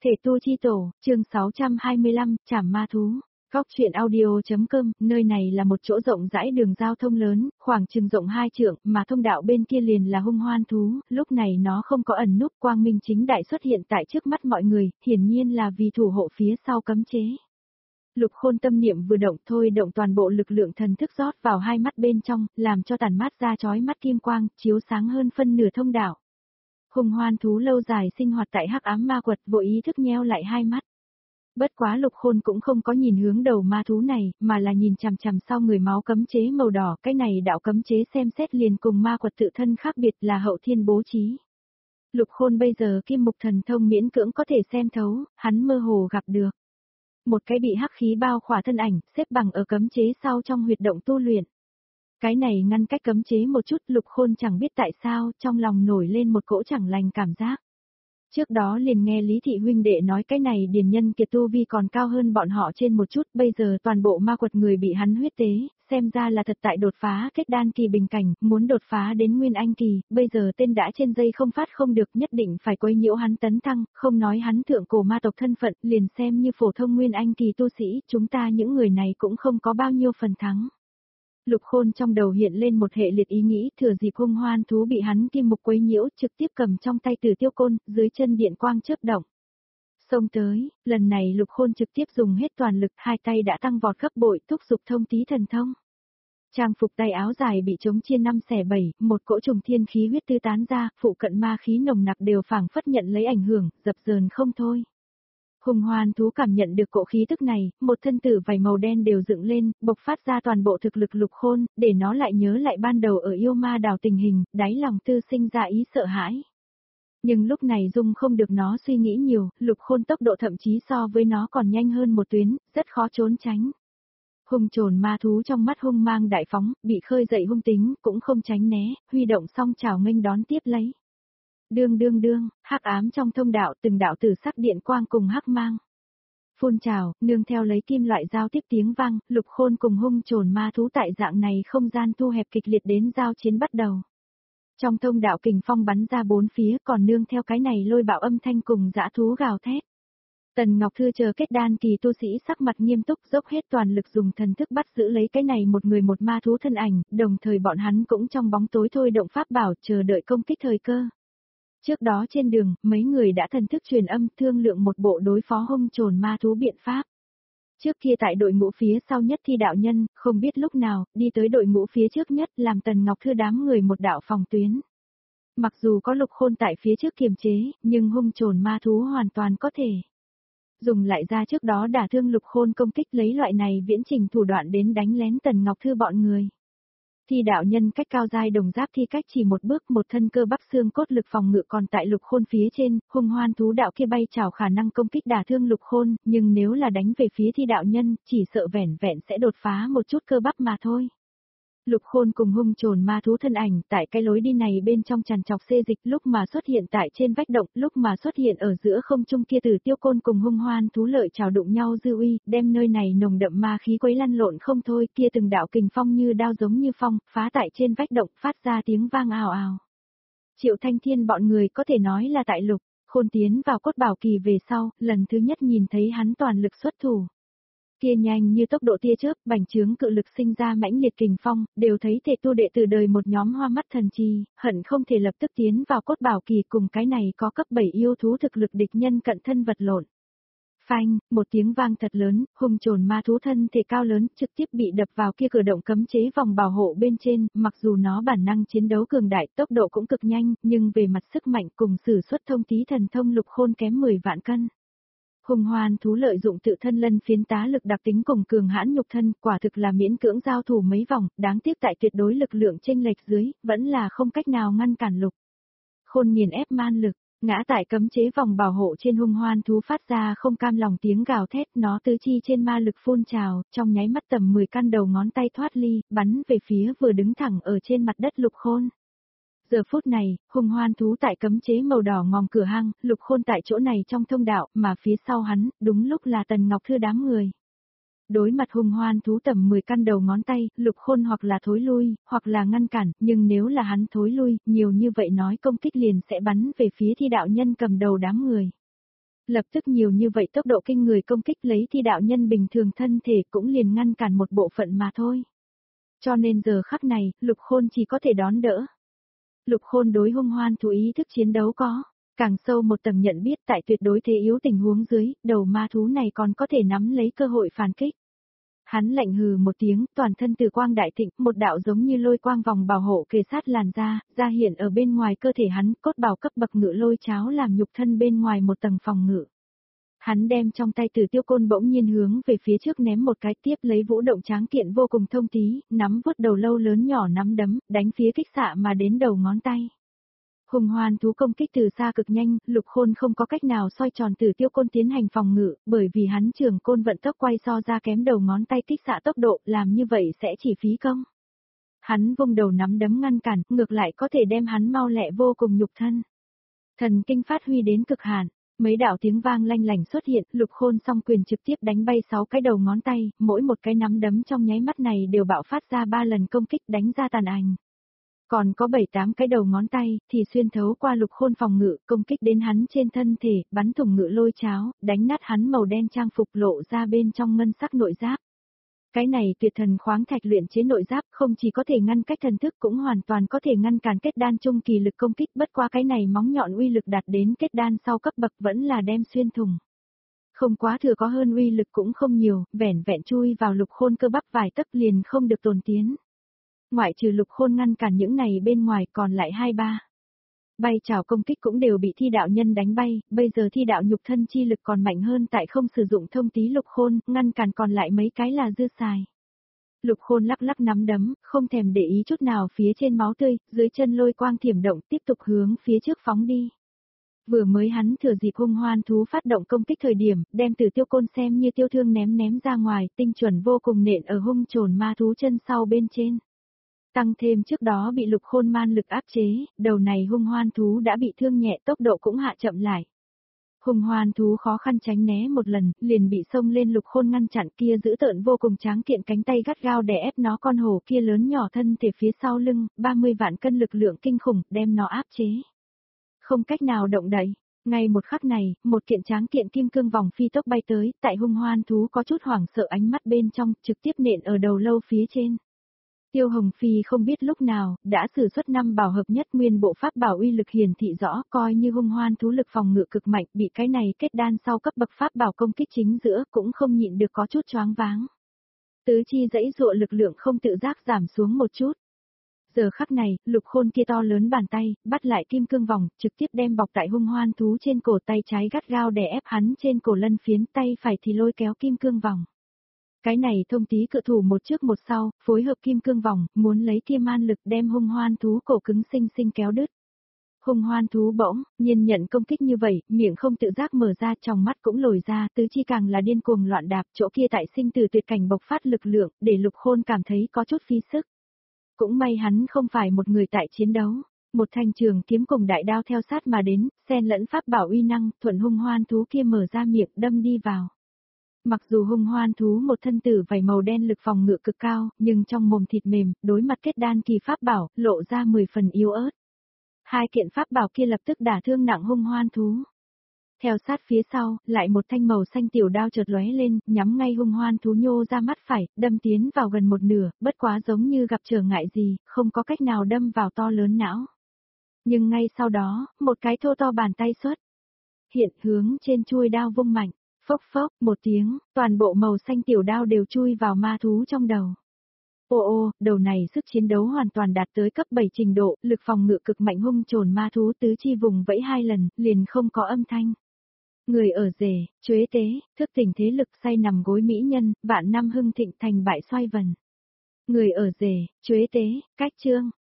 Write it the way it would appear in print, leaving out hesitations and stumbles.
Thể tu chi tổ, chương 625, Trảm ma thú. Góc truyện audio.com, nơi này là một chỗ rộng rãi đường giao thông lớn, khoảng chừng rộng 2 trượng, mà thông đạo bên kia liền là hung hoan thú, lúc này nó không có ẩn núp, quang minh chính đại xuất hiện tại trước mắt mọi người, hiển nhiên là vì thủ hộ phía sau cấm chế. Lục Khôn tâm niệm vừa động thôi động toàn bộ lực lượng thần thức rót vào hai mắt bên trong, làm cho tàn mát ra chói mắt kim quang, chiếu sáng hơn phân nửa thông đạo. Hung hoan thú lâu dài sinh hoạt tại hắc ám ma quật, vô ý thức nheo lại hai mắt. Bất quá Lục Khôn cũng không có nhìn hướng đầu ma thú này, mà là nhìn chằm chằm sau người máu cấm chế màu đỏ, cái này đạo cấm chế xem xét liền cùng ma quật tự thân khác biệt là hậu thiên bố trí. Lục Khôn bây giờ kim mục thần thông miễn cưỡng có thể xem thấu, hắn mơ hồ gặp được một cái bị hắc khí bao khỏa thân ảnh, xếp bằng ở cấm chế sau trong huyệt động tu luyện. Cái này ngăn cách cấm chế một chút, Lục Khôn chẳng biết tại sao, trong lòng nổi lên một cỗ chẳng lành cảm giác. Trước đó liền nghe Lý Thị huynh đệ nói cái này điền nhân kiệt tu vi còn cao hơn bọn họ trên một chút, bây giờ toàn bộ ma quật người bị hắn huyết tế, xem ra là thật tại đột phá kết đan kỳ bình cảnh, muốn đột phá đến nguyên anh kỳ, bây giờ tên đã trên dây không phát không được, nhất định phải quấy nhiễu hắn tấn thăng, không nói hắn thượng cổ ma tộc thân phận, liền xem như phổ thông nguyên anh kỳ tu sĩ, chúng ta những người này cũng không có bao nhiêu phần thắng. Lục Khôn trong đầu hiện lên một hệ liệt ý nghĩ, thừa dịp hung hoan thú bị hắn kim mục quấy nhiễu, trực tiếp cầm trong tay Tử Tiêu Côn, dưới chân điện quang chớp động. Xông tới, lần này Lục Khôn trực tiếp dùng hết toàn lực, hai tay đã tăng vọt gấp bội, thúc giục thông tí thần thông. Trang phục tay áo dài bị chống chia 5 xẻ 7, một cỗ trùng thiên khí huyết tư tán ra, phụ cận ma khí nồng nặc đều phảng phất nhận lấy ảnh hưởng, dập dờn không thôi. Hung hoan thú cảm nhận được cỗ khí tức này, một thân tử vảy màu đen đều dựng lên, bộc phát ra toàn bộ thực lực Lục Khôn, để nó lại nhớ lại ban đầu ở yêu ma đảo tình hình, đáy lòng tư sinh ra ý sợ hãi. Nhưng lúc này Dung không được nó suy nghĩ nhiều, Lục Khôn tốc độ thậm chí so với nó còn nhanh hơn một tuyến, rất khó trốn tránh. Hung trồn ma thú trong mắt hung mang đại phóng, bị khơi dậy hung tính, cũng không tránh né, huy động song chảo nghênh đón tiếp lấy. Đương, hắc ám trong thông đạo từng đạo tử sắc điện quang cùng hắc mang. Phun trào, nương theo lấy kim loại giao tiếp tiếng vang, Lục Khôn cùng hung trồn ma thú tại dạng này không gian thu hẹp kịch liệt đến giao chiến bắt đầu. Trong thông đạo kình phong bắn ra bốn phía, còn nương theo cái này lôi bạo âm thanh cùng dã thú gào thét. Tần Ngọc Thư chờ kết đan kỳ tu sĩ sắc mặt nghiêm túc, dốc hết toàn lực dùng thần thức bắt giữ lấy cái này một người một ma thú thân ảnh, đồng thời bọn hắn cũng trong bóng tối thôi động pháp bảo chờ đợi công kích thời cơ. Trước đó trên đường, mấy người đã thần thức truyền âm thương lượng một bộ đối phó hung trồn ma thú biện pháp. Trước kia tại đội ngũ phía sau nhất thi đạo nhân, không biết lúc nào, đi tới đội ngũ phía trước nhất làm Tần Ngọc Thư đám người một đạo phòng tuyến. Mặc dù có Lục Khôn tại phía trước kiềm chế, nhưng hung trồn ma thú hoàn toàn có thể dùng lại ra trước đó đả thương Lục Khôn công kích lấy loại này viễn trình thủ đoạn đến đánh lén Tần Ngọc Thư bọn người. Thi đạo nhân cách cao giai đồng giáp thi cách chỉ một bước, một thân cơ bắp xương cốt lực phòng ngự còn tại Lục Khôn phía trên, hung hoan thú đạo kia bay trào khả năng công kích đả thương Lục Khôn, nhưng nếu là đánh về phía thi đạo nhân, chỉ sợ vẻn vẹn sẽ đột phá một chút cơ bắp mà thôi. Lục Khôn cùng hung trồn ma thú thân ảnh tại cái lối đi này bên trong tràn trọc xê dịch, lúc mà xuất hiện tại trên vách động, lúc mà xuất hiện ở giữa không trung kia Tử Tiêu Côn cùng hung hoan thú lợi trào đụng nhau dư uy, đem nơi này nồng đậm ma khí quấy lăn lộn không thôi, kia từng đạo kình phong như đao giống như phong, phá tại trên vách động phát ra tiếng vang ào ào. Triệu Thanh Thiên bọn người có thể nói là tại Lục Khôn tiến vào cốt bảo kỳ về sau, lần thứ nhất nhìn thấy hắn toàn lực xuất thủ. Kia nhanh như tốc độ tia chớp, bành trướng cự lực sinh ra mãnh liệt kình phong, đều thấy thể tu đệ từ đời một nhóm hoa mắt thần chi, hận không thể lập tức tiến vào cốt bảo kỳ cùng cái này có cấp 7 yêu thú thực lực địch nhân cận thân vật lộn. Phanh, một tiếng vang thật lớn, hung trồn ma thú thân thể cao lớn trực tiếp bị đập vào kia cửa động cấm chế vòng bảo hộ bên trên, mặc dù nó bản năng chiến đấu cường đại, tốc độ cũng cực nhanh, nhưng về mặt sức mạnh cùng sử xuất thông tí thần thông Lục Khôn kém 10 vạn cân. Hung hoan thú lợi dụng tự thân lân phiến tá lực đặc tính cùng cường hãn nhục thân, quả thực là miễn cưỡng giao thủ mấy vòng, đáng tiếc tại tuyệt đối lực lượng chênh lệch dưới, vẫn là không cách nào ngăn cản Lục Khôn nghiền ép man lực, ngã tại cấm chế vòng bảo hộ trên hung hoan thú phát ra không cam lòng tiếng gào thét, nó tứ chi trên ma lực phun trào, trong nháy mắt tầm 10 căn đầu ngón tay thoát ly, bắn về phía vừa đứng thẳng ở trên mặt đất Lục Khôn. Giờ phút này, hung hoan thú tại cấm chế màu đỏ ngòm cửa hang, Lục Khôn tại chỗ này trong thông đạo, mà phía sau hắn, đúng lúc là Tần Ngọc Thư đám người. Đối mặt hung hoan thú tầm 10 căn đầu ngón tay, Lục Khôn hoặc là thối lui, hoặc là ngăn cản, nhưng nếu là hắn thối lui, nhiều như vậy nói công kích liền sẽ bắn về phía thi đạo nhân cầm đầu đám người. Lập tức nhiều như vậy tốc độ kinh người công kích lấy thi đạo nhân bình thường thân thể cũng liền ngăn cản một bộ phận mà thôi. Cho nên giờ khắc này, Lục Khôn chỉ có thể đón đỡ. Lục Khôn đối hung hoan thú ý thức chiến đấu có càng sâu một tầng nhận biết tại tuyệt đối thế yếu tình huống dưới, đầu ma thú này còn có thể nắm lấy cơ hội phản kích. Hắn lạnh hừ một tiếng, toàn thân từ quang đại thịnh, một đạo giống như lôi quang vòng bảo hộ kề sát làn da, ra hiện ở bên ngoài cơ thể hắn, cốt bảo cấp bậc ngự lôi cháo làm nhục thân bên ngoài một tầng phòng ngự. Hắn đem trong tay Tử Tiêu Côn bỗng nhiên hướng về phía trước ném một cái, tiếp lấy vũ động tráng kiện vô cùng thông tí, nắm vuốt đầu lâu lớn nhỏ nắm đấm, đánh phía kích xạ mà đến đầu ngón tay. Hung hoan thú công kích từ xa cực nhanh, Lục Khôn không có cách nào xoay tròn Tử Tiêu Côn tiến hành phòng ngự, bởi vì hắn trường côn vận tốc quay so ra kém đầu ngón tay kích xạ tốc độ, làm như vậy sẽ chỉ phí công. Hắn vung đầu nắm đấm ngăn cản, ngược lại có thể đem hắn mau lẹ vô cùng nhục thân. Thần kinh phát huy đến cực hạn, mấy đạo tiếng vang lanh lảnh xuất hiện, Lục Khôn song quyền trực tiếp đánh bay 6 cái đầu ngón tay, mỗi một cái nắm đấm trong nháy mắt này đều bạo phát ra 3 lần công kích đánh ra tàn ảnh. Còn có 7-8 cái đầu ngón tay, thì xuyên thấu qua Lục Khôn phòng ngự, công kích đến hắn trên thân thể, bắn thủng ngự lôi cháo, đánh nát hắn màu đen trang phục lộ ra bên trong ngân sắc nội giáp. Cái này tuyệt thần khoáng thạch luyện chế nội giáp không chỉ có thể ngăn cách thần thức cũng hoàn toàn có thể ngăn cản kết đan trung kỳ lực công kích, bất qua cái này móng nhọn uy lực đạt đến kết đan sau cấp bậc vẫn là đem xuyên thủng. Không quá thừa có hơn uy lực cũng không nhiều, vẻn vẹn chui vào Lục Khôn cơ bắp vài tấc liền không được tồn tiến. Ngoại trừ Lục Khôn ngăn cản những này bên ngoài còn lại 2-3. Bay trào công kích cũng đều bị thi đạo nhân đánh bay, bây giờ thi đạo nhục thân chi lực còn mạnh hơn tại không sử dụng thông tí Lục Khôn, ngăn cản còn lại mấy cái là dư xài. Lục Khôn lắc lắc nắm đấm, không thèm để ý chút nào phía trên máu tươi, dưới chân lôi quang thiểm động tiếp tục hướng phía trước phóng đi. Vừa mới hắn thừa dịp hung hoan thú phát động công kích thời điểm, đem Tử Tiêu Côn xem như tiêu thương ném ra ngoài, tinh chuẩn vô cùng nện ở hung trồn ma thú chân sau bên trên. Tăng thêm trước đó bị Lục Khôn man lực áp chế, đầu này hung hoan thú đã bị thương nhẹ, tốc độ cũng hạ chậm lại. Hung hoan thú khó khăn tránh né một lần, liền bị xông lên Lục Khôn ngăn chặn, kia giữ tợn vô cùng tráng kiện cánh tay gắt gao đè ép nó, con hổ kia lớn nhỏ thân thể phía sau lưng, 30 vạn cân lực lượng kinh khủng, đem nó áp chế. Không cách nào động đậy. Ngay một khắc này, một kiện tráng kiện kim cương vòng phi tốc bay tới, tại hung hoan thú có chút hoảng sợ ánh mắt bên trong, trực tiếp nện ở đầu lâu phía trên. Tiêu Hồng Phi không biết lúc nào, đã sử xuất 5 bảo hợp nhất nguyên bộ pháp bảo uy lực hiển thị rõ, coi như hung hoan thú lực phòng ngự cực mạnh, bị cái này kết đan sau cấp bậc pháp bảo công kích chính giữa, cũng không nhịn được có chút choáng váng. Tứ chi dãy dụa lực lượng không tự giác giảm xuống một chút. Giờ khắc này, Lục Khôn kia to lớn bàn tay, bắt lại kim cương vòng, trực tiếp đem bọc tại hung hoan thú trên cổ, tay trái gắt gao đè ép hắn trên cổ lân phiến, tay phải thì lôi kéo kim cương vòng. Cái này thông tí cự thủ một trước một sau, phối hợp kim cương vòng, muốn lấy kia man lực đem hung hoan thú cổ cứng sinh sinh kéo đứt. Hung hoan thú bỗng nhiên nhận công kích như vậy, miệng không tự giác mở ra, trong mắt cũng lồi ra, tứ chi càng là điên cuồng loạn đạp, chỗ kia tại sinh từ tuyệt cảnh bộc phát lực lượng, để Lục Khôn cảm thấy có chút phí sức. Cũng may hắn không phải một người tại chiến đấu, một thanh trường kiếm cùng đại đao theo sát mà đến, xen lẫn pháp bảo uy năng, thuận hung hoan thú kia mở ra miệng đâm đi vào. Mặc dù hung hoan thú một thân tử vảy màu đen lực phòng ngự cực cao, nhưng trong mồm thịt mềm, đối mặt kết đan kỳ pháp bảo, lộ ra 10 phần yếu ớt. Hai kiện pháp bảo kia lập tức đả thương nặng hung hoan thú. Theo sát phía sau, lại một thanh màu xanh tiểu đao chợt lóe lên, nhắm ngay hung hoan thú nhô ra mắt phải, đâm tiến vào gần một nửa, bất quá giống như gặp trở ngại gì, không có cách nào đâm vào to lớn não. Nhưng ngay sau đó, một cái thô to bàn tay xuất hiện hướng trên chuôi đao vung mạnh. Phốc phốc, một tiếng, toàn bộ màu xanh tiểu đao đều chui vào ma thú trong đầu. Ô, đầu này sức chiến đấu hoàn toàn đạt tới cấp 7 trình độ, lực phòng ngự cực mạnh hung trồn ma thú tứ chi vùng vẫy 2 lần, liền không có âm thanh. Người ở rể, chuế tế, thức tỉnh thế lực say nằm gối mỹ nhân, vạn năm hưng thịnh thành bại xoay vần. Người ở rể, chuế tế, cách chương,